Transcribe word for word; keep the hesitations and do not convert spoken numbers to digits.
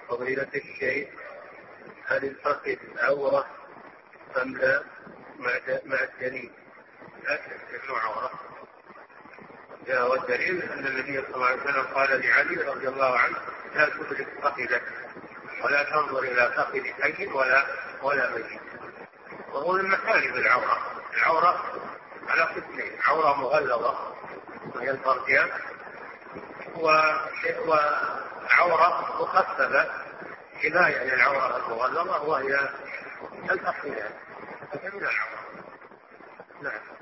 فضيلة الشيخ، هل الفخذ عورة أم لا مع الدليل؟ لا تكون عورة. جاء والدليل أن النبي صلى الله عليه وسلم قال لعلي رضي الله عنه لا تدرك فخذك ولا تنظر إلى فخذ حي ولا ولا ميت. وهو من مكارم العورة. العورة على قسمين: عورة مغلظة وهي الفرجان، وعورة مخففة كناية للعورة المغلظة وهي الفخذان. هذه من العورة. نعم.